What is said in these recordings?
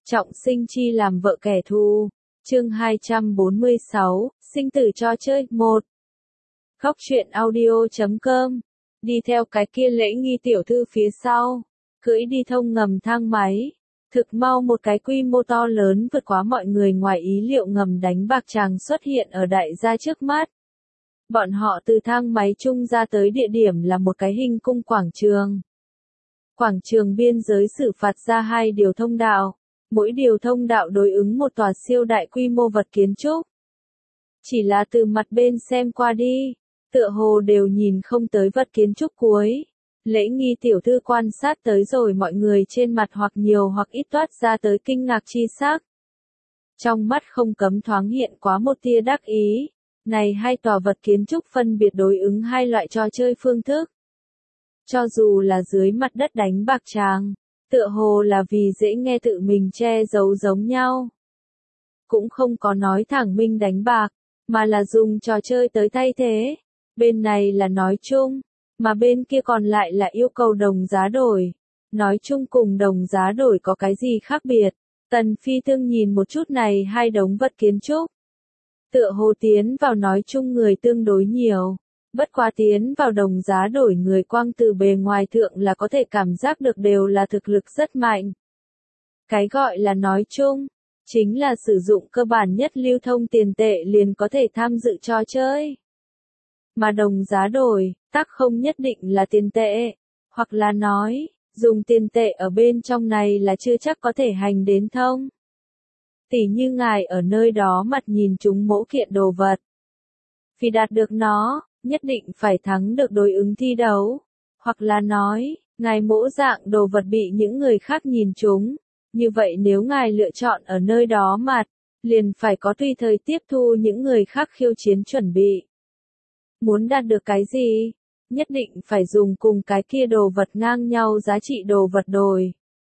Trọng sinh chi làm vợ kẻ thù. Chương 246, sinh tử trò chơi 1. Góc truyện audio.com. Đi theo cái kia Lễ Nghi tiểu thư phía sau, cưỡi đi thông ngầm thang máy. Thực mau một cái quy mô to lớn vượt quá mọi người ngoài ý liệu ngầm đánh bạc chàng xuất hiện ở đại gia trước mắt. Bọn họ từ thang máy chung ra tới địa điểm là một cái hình cung quảng trường. Quảng trường biên giới xử phạt ra 2 điều thông đạo. Mỗi điều thông đạo đối ứng một tòa siêu đại quy mô vật kiến trúc. Chỉ là từ mặt bên xem qua đi, tựa hồ đều nhìn không tới vật kiến trúc cuối. Lễ Nghi tiểu thư quan sát tới rồi mọi người trên mặt hoặc nhiều hoặc ít toát ra tới kinh ngạc chi sắc. Trong mắt không cấm thoáng hiện quá một tia đắc ý. Này 2 tòa vật kiến trúc phân biệt đối ứng 2 loại trò chơi phương thức. Cho dù là dưới mặt đất đánh bạc chàng, tựa hồ là vì dễ nghe tự mình che giấu giống nhau. Cũng không có nói thẳng minh đánh bạc, mà là dùng trò chơi tới thay thế. Bên này là nói chung, mà bên kia còn lại là yêu cầu đồng giá đổi. Nói chung cùng đồng giá đổi có cái gì khác biệt. Tần Phi Tương nhìn một chút này 2 đống vật kiến trúc. Tựa hồ tiến vào nói chung người tương đối nhiều. Bất quá tiến vào đồng giá đổi người quang từ bề ngoài thượng là có thể cảm giác được đều là thực lực rất mạnh. Cái gọi là nói chung, chính là sử dụng cơ bản nhất lưu thông tiền tệ liền có thể tham dự trò chơi. Mà đồng giá đổi, tắc không nhất định là tiền tệ, hoặc là nói, dùng tiền tệ ở bên trong này là chưa chắc có thể hành đến thông. Tỉ như ngài ở nơi đó mặt nhìn chúng mỗi kiện đồ vật. Vì đạt được nó, nhất định phải thắng được đối ứng thi đấu. Hoặc là nói, ngài mỗi dạng đồ vật bị những người khác nhìn trúng. Như vậy nếu ngài lựa chọn ở nơi đó mặt, liền phải có tùy thời tiếp thu những người khác khiêu chiến chuẩn bị. Muốn đạt được cái gì? Nhất định phải dùng cùng cái kia đồ vật ngang nhau giá trị đồ vật đổi.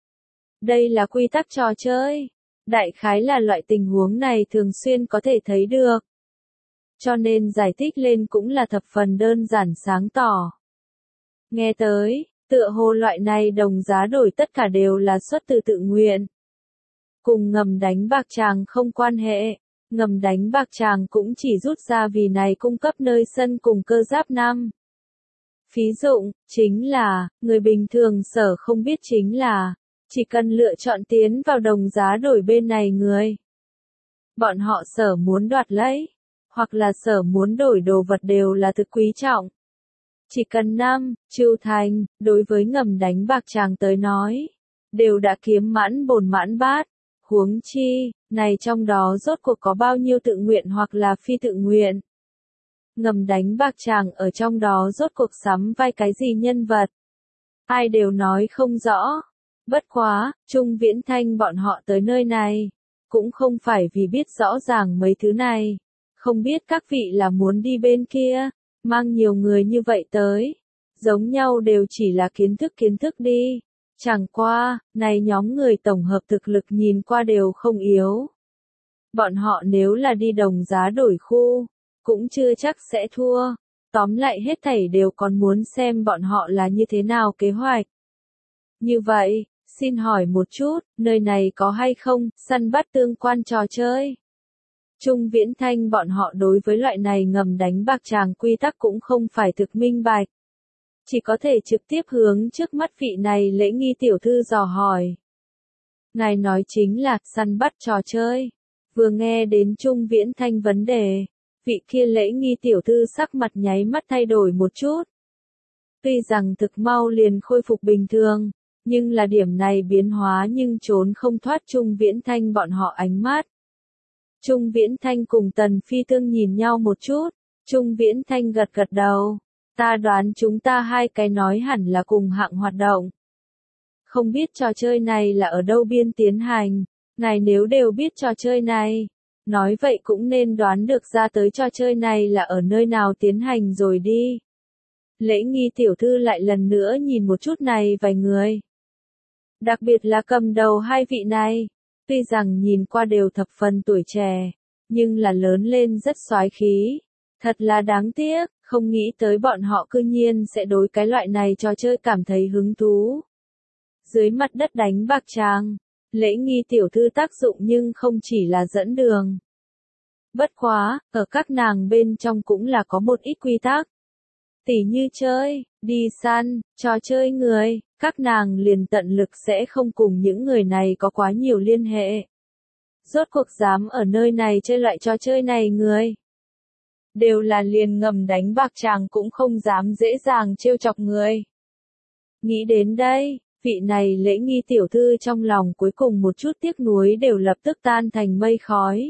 Đây là quy tắc trò chơi. Đại khái là loại tình huống này thường xuyên có thể thấy được. Cho nên giải thích lên cũng là thập phần đơn giản sáng tỏ. Nghe tới, tựa hồ loại này đồng giá đổi tất cả đều là xuất từ tự nguyện. Cùng ngầm đánh bạc chàng không quan hệ, ngầm đánh bạc chàng cũng chỉ rút ra vì này cung cấp nơi sân cùng cơ giáp năm. Phí dụng, chính là, người bình thường sở không biết chính là, chỉ cần lựa chọn tiến vào đồng giá đổi bên này người. Bọn họ sở muốn đoạt lấy, hoặc là sở muốn đổi đồ vật đều là thực quý trọng. Chỉ cần Trưu Thành, đối với ngầm đánh bạc chàng tới nói, đều đã kiếm mãn bồn mãn bát. Huống chi, này trong đó rốt cuộc có bao nhiêu tự nguyện hoặc là phi tự nguyện. Ngầm đánh bạc chàng ở trong đó rốt cuộc sắm vai cái gì nhân vật. Ai đều nói không rõ. Bất quá, Trung Viễn Thanh bọn họ tới nơi này, cũng không phải vì biết rõ ràng mấy thứ này. Không biết các vị là muốn đi bên kia, mang nhiều người như vậy tới. Giống nhau đều chỉ là kiến thức đi. Chẳng qua, này nhóm người tổng hợp thực lực nhìn qua đều không yếu. Bọn họ nếu là đi đồng giá đổi khu, cũng chưa chắc sẽ thua. Tóm lại hết thảy đều còn muốn xem bọn họ là như thế nào kế hoạch. Như vậy, xin hỏi một chút, nơi này có hay không, săn bắt tương quan trò chơi? Trung Viễn Thanh bọn họ đối với loại này ngầm đánh bạc chàng quy tắc cũng không phải thực minh bạch. Chỉ có thể trực tiếp hướng trước mắt vị này Lễ Nghi tiểu thư dò hỏi. Ngài nói chính là săn bắt trò chơi. Vừa nghe đến Trung Viễn Thanh vấn đề, vị kia Lễ Nghi tiểu thư sắc mặt nháy mắt thay đổi một chút. Tuy rằng thực mau liền khôi phục bình thường, nhưng là điểm này biến hóa nhưng trốn không thoát Trung Viễn Thanh bọn họ ánh mắt. Trung Viễn Thanh cùng Tần Phi Tương nhìn nhau một chút, Trung Viễn Thanh gật gật đầu. Ta đoán chúng ta 2 cái nói hẳn là cùng hạng hoạt động. Không biết trò chơi này là ở đâu biên tiến hành, ngài nếu đều biết trò chơi này, nói vậy cũng nên đoán được ra tới trò chơi này là ở nơi nào tiến hành rồi đi. Lễ Nghi tiểu thư lại lần nữa nhìn một chút này vài người. Đặc biệt là cầm đầu 2 vị này, tuy rằng nhìn qua đều thập phần tuổi trẻ, nhưng là lớn lên rất soái khí. Thật là đáng tiếc, không nghĩ tới bọn họ cư nhiên sẽ đối cái loại này trò chơi cảm thấy hứng thú. Dưới mặt đất đánh bạc chàng, Lễ nghi tiểu thư tác dụng nhưng không chỉ là dẫn đường. Bất quá, ở các nàng bên trong cũng là có một ít quy tắc. Tỉ như chơi, đi săn, trò chơi người, các nàng liền tận lực sẽ không cùng những người này có quá nhiều liên hệ. Rốt cuộc dám ở nơi này chơi loại trò chơi này người. Đều là liền ngầm đánh bạc chàng cũng không dám dễ dàng trêu chọc người. Nghĩ đến đây, vị này lễ nghi tiểu thư trong lòng cuối cùng một chút tiếc nuối đều lập tức tan thành mây khói.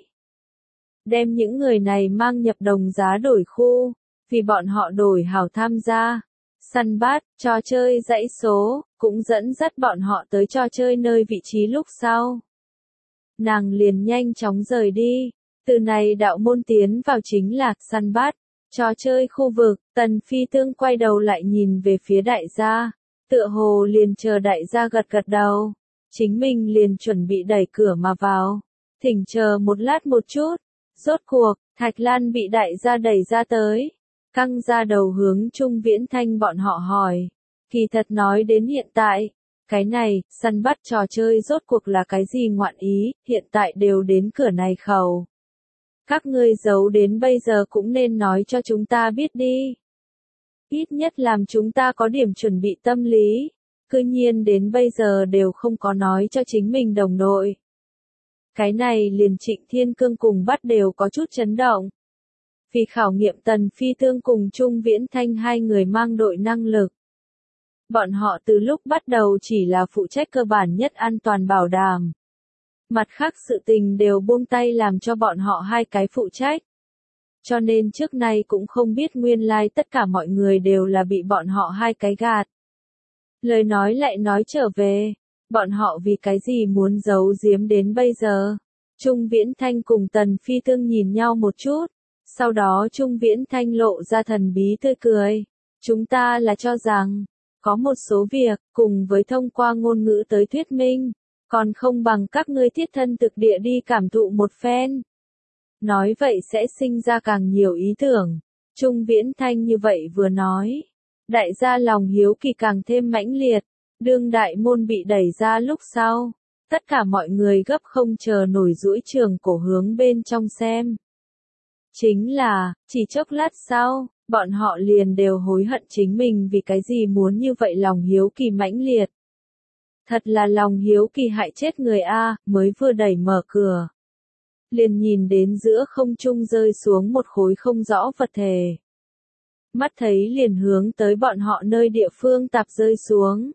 Đem những người này mang nhập đồng giá đổi khu, vì bọn họ đổi hảo tham gia. Săn bắt, trò chơi dãy số, cũng dẫn dắt bọn họ tới trò chơi nơi vị trí lúc sau. Nàng liền nhanh chóng rời đi, từ này đạo môn tiến vào chính là săn bắt, trò chơi khu vực. Tần Phi Tương quay đầu lại nhìn về phía đại gia, tựa hồ liền chờ đại gia gật gật đầu, chính mình liền chuẩn bị đẩy cửa mà vào, thỉnh chờ một lát một chút. Rốt cuộc, Thạch Lan bị đại gia đẩy ra tới, căng ra đầu hướng Trung Viễn Thanh bọn họ hỏi. Kỳ thật nói đến hiện tại, cái này, săn bắt trò chơi rốt cuộc là cái gì ngoạn ý, hiện tại đều đến cửa này khẩu. Các ngươi giấu đến bây giờ cũng nên nói cho chúng ta biết đi. Ít nhất làm chúng ta có điểm chuẩn bị tâm lý, cư nhiên đến bây giờ đều không có nói cho chính mình đồng đội. Cái này liền Trịnh Thiên Cương cùng bắt đều có chút chấn động. Vì khảo nghiệm Tần Phi Tương cùng Trung Viễn Thanh hai người mang đội năng lực. Bọn họ từ lúc bắt đầu chỉ là phụ trách cơ bản nhất an toàn bảo đảm. Mặt khác sự tình đều buông tay làm cho bọn họ hai cái phụ trách. Cho nên trước nay cũng không biết nguyên lai tất cả mọi người đều là bị bọn họ hai cái gạt. Lời nói lại nói trở về, bọn họ vì cái gì muốn giấu giếm đến bây giờ. Trung Viễn Thanh cùng Tần Phi Tương nhìn nhau một chút, sau đó Trung Viễn Thanh lộ ra thần bí tươi cười. Chúng ta là cho rằng, có một số việc, cùng với thông qua ngôn ngữ tới thuyết minh, còn không bằng các ngươi thiết thân thực địa đi cảm thụ một phen. Nói vậy sẽ sinh ra càng nhiều ý tưởng. Trung Viễn Thanh như vậy vừa nói. Đại gia lòng hiếu kỳ càng thêm mãnh liệt. Đương đại môn bị đẩy ra lúc sau. Tất cả mọi người gấp không chờ nổi duỗi trường cổ hướng bên trong xem. Chính là, chỉ chốc lát sau, bọn họ liền đều hối hận chính mình vì cái gì muốn như vậy lòng hiếu kỳ mãnh liệt. Thật là lòng hiếu kỳ hại chết người A, mới vừa đẩy mở cửa. Liền nhìn đến giữa không trung rơi xuống một khối không rõ vật thể. Mắt thấy liền hướng tới bọn họ nơi địa phương tạp rơi xuống.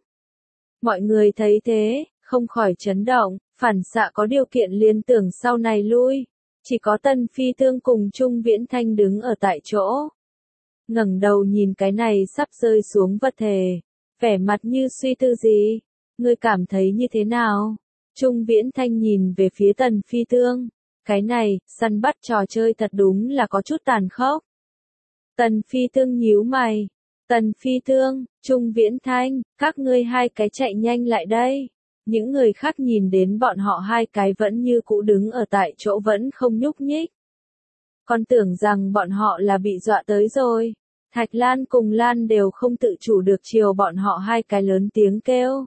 Mọi người thấy thế, không khỏi chấn động, phản xạ có điều kiện liên tưởng sau này lui. Chỉ có Tần Phi Tương cùng Trung Viễn Thanh đứng ở tại chỗ. Ngẩng đầu nhìn cái này sắp rơi xuống vật thể, vẻ mặt như suy tư gì. Ngươi cảm thấy như thế nào? Trung Viễn Thanh nhìn về phía Tần Phi Tương. Cái này, săn bắt trò chơi thật đúng là có chút tàn khốc. Tần Phi Tương nhíu mày. Tần Phi Tương, Trung Viễn Thanh, các ngươi hai cái chạy nhanh lại đây. Những người khác nhìn đến bọn họ hai cái vẫn như cũ đứng ở tại chỗ vẫn không nhúc nhích. Còn tưởng rằng bọn họ là bị dọa tới rồi. Thạch Lan cùng Lan đều không tự chủ được chiều bọn họ hai cái lớn tiếng kêu.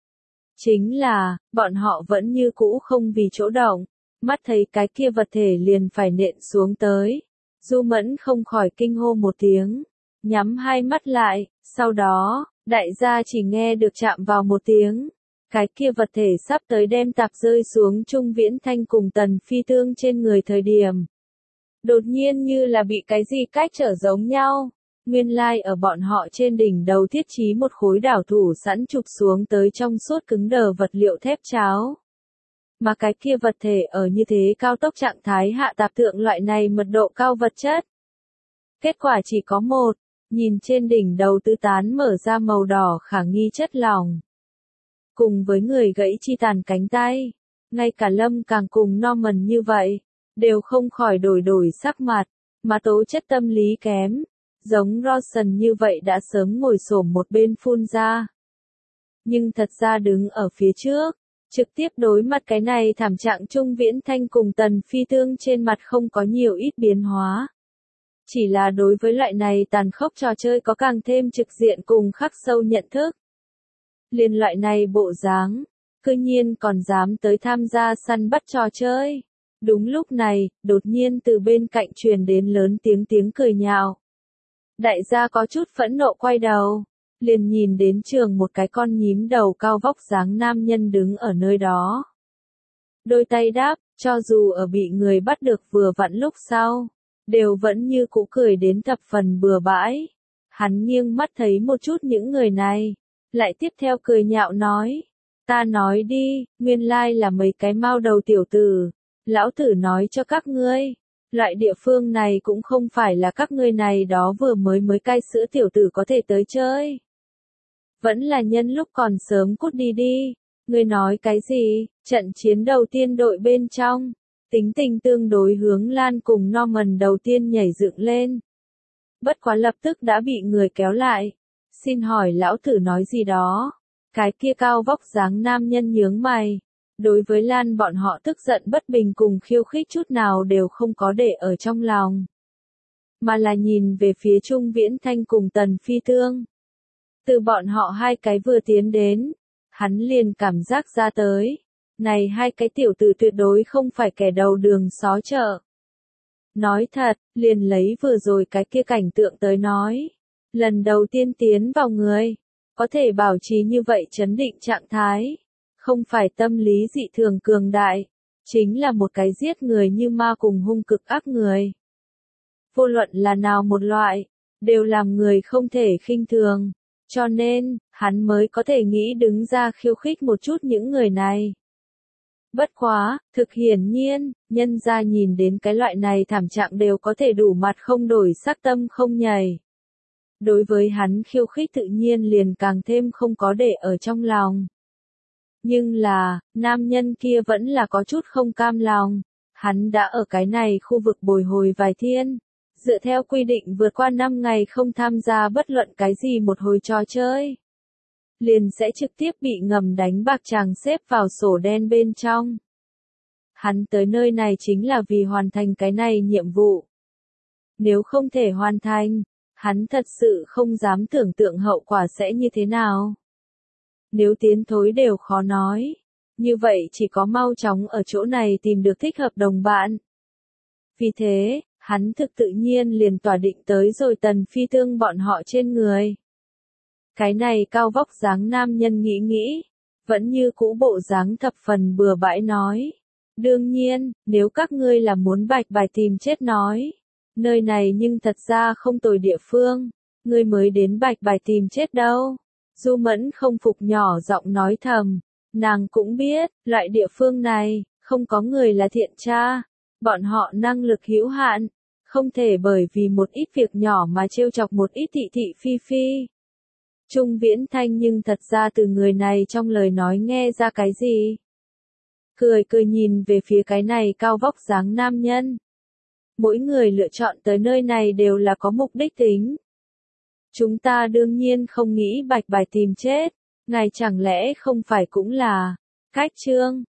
Chính là, bọn họ vẫn như cũ không vì chỗ động. Mắt thấy cái kia vật thể liền phải nện xuống tới. Du Mẫn không khỏi kinh hô một tiếng. Nhắm hai mắt lại, sau đó, đại gia chỉ nghe được chạm vào một tiếng. Cái kia vật thể sắp tới đem tạp rơi xuống Trung Viễn Thanh cùng Tần Phi Tương trên người thời điểm. Đột nhiên như là bị cái gì cách trở giống nhau. Nguyên lai ở bọn họ trên đỉnh đầu thiết trí một khối đảo thủ sẵn chụp xuống tới trong suốt cứng đờ vật liệu thép cháo. Mà cái kia vật thể ở như thế cao tốc trạng thái hạ tạp thượng loại này mật độ cao vật chất. Kết quả chỉ có một, nhìn trên đỉnh đầu tứ tán mở ra màu đỏ khả nghi chất lỏng. Cùng với người gãy chi tàn cánh tay, ngay cả Lâm càng cùng Norman như vậy, đều không khỏi đổi sắc mặt, mà tố chất tâm lý kém, giống Rawson như vậy đã sớm ngồi xổm một bên phun ra. Nhưng thật ra đứng ở phía trước, trực tiếp đối mặt cái này thảm trạng Trung Viễn Thanh cùng Tần Phi Tương trên mặt không có nhiều ít biến hóa. Chỉ là đối với loại này tàn khốc trò chơi có càng thêm trực diện cùng khắc sâu nhận thức. Liên loại này bộ dáng, cư nhiên còn dám tới tham gia săn bắt trò chơi. Đúng lúc này, đột nhiên từ bên cạnh truyền đến lớn tiếng cười nhạo. Đại gia có chút phẫn nộ quay đầu, liền nhìn đến trường một cái con nhím đầu cao vóc dáng nam nhân đứng ở nơi đó. Đôi tay đáp, cho dù ở bị người bắt được vừa vặn lúc sau, đều vẫn như cũ cười đến thập phần bừa bãi. Hắn nghiêng mắt thấy một chút những người này, lại tiếp theo cười nhạo nói, ta nói đi, nguyên lai là mấy cái mao đầu tiểu tử, lão tử nói cho các ngươi, loại địa phương này cũng không phải là các ngươi này đó vừa mới cai sữa tiểu tử có thể tới chơi. Vẫn là nhân lúc còn sớm cút đi đi, ngươi nói cái gì, trận chiến đầu tiên đội bên trong, tính tình tương đối hướng Lan cùng Norman đầu tiên nhảy dựng lên. Bất quá lập tức đã bị người kéo lại, xin hỏi lão tử nói gì đó, cái kia cao vóc dáng nam nhân nhướng mày. Đối với Lan bọn họ tức giận bất bình cùng khiêu khích chút nào đều không có để ở trong lòng. Mà là nhìn về phía Trung Viễn Thanh cùng Tần Phi Tương. Từ bọn họ hai cái vừa tiến đến, hắn liền cảm giác ra tới. Này hai cái tiểu tử tuyệt đối không phải kẻ đầu đường xó chợ. Nói thật, liền lấy vừa rồi cái kia cảnh tượng tới nói. Lần đầu tiên tiến vào người, có thể bảo trì như vậy chấn định trạng thái. Không phải tâm lý dị thường cường đại, chính là một cái giết người như ma cùng hung cực ác người. Vô luận là nào một loại, đều làm người không thể khinh thường, cho nên, hắn mới có thể nghĩ đứng ra khiêu khích một chút những người này. Bất quá, thực hiển nhiên, nhân ra nhìn đến cái loại này thảm trạng đều có thể đủ mặt không đổi sắc tâm không nhảy. Đối với hắn khiêu khích tự nhiên liền càng thêm không có để ở trong lòng. Nhưng là, nam nhân kia vẫn là có chút không cam lòng. Hắn đã ở cái này khu vực bồi hồi vài thiên. Dựa theo quy định vượt qua 5 ngày không tham gia bất luận cái gì một hồi trò chơi. Liền sẽ trực tiếp bị ngầm đánh bạc chàng xếp vào sổ đen bên trong. Hắn tới nơi này chính là vì hoàn thành cái này nhiệm vụ. Nếu không thể hoàn thành, hắn thật sự không dám tưởng tượng hậu quả sẽ như thế nào. Nếu tiến thối đều khó nói, như vậy chỉ có mau chóng ở chỗ này tìm được thích hợp đồng bạn. Vì thế, hắn thực tự nhiên liền tỏa định tới rồi Tần Phi Tương bọn họ trên người. Cái này cao vóc dáng nam nhân nghĩ, vẫn như cũ bộ dáng thập phần bừa bãi nói. Đương nhiên, nếu các ngươi là muốn bạch bài tìm chết nói, nơi này nhưng thật ra không tồi địa phương, ngươi mới đến bạch bài tìm chết đâu. Du Mẫn không phục nhỏ giọng nói thầm, nàng cũng biết, loại địa phương này, không có người là thiện tra, bọn họ năng lực hữu hạn, không thể bởi vì một ít việc nhỏ mà trêu chọc một ít thị thị phi phi. Trung Viễn Thanh nhưng thật ra từ người này trong lời nói nghe ra cái gì? Cười nhìn về phía cái này cao vóc dáng nam nhân. Mỗi người lựa chọn tới nơi này đều là có mục đích tính. Chúng ta đương nhiên không nghĩ bạch bài tìm chết, ngài chẳng lẽ không phải cũng là. Cách chương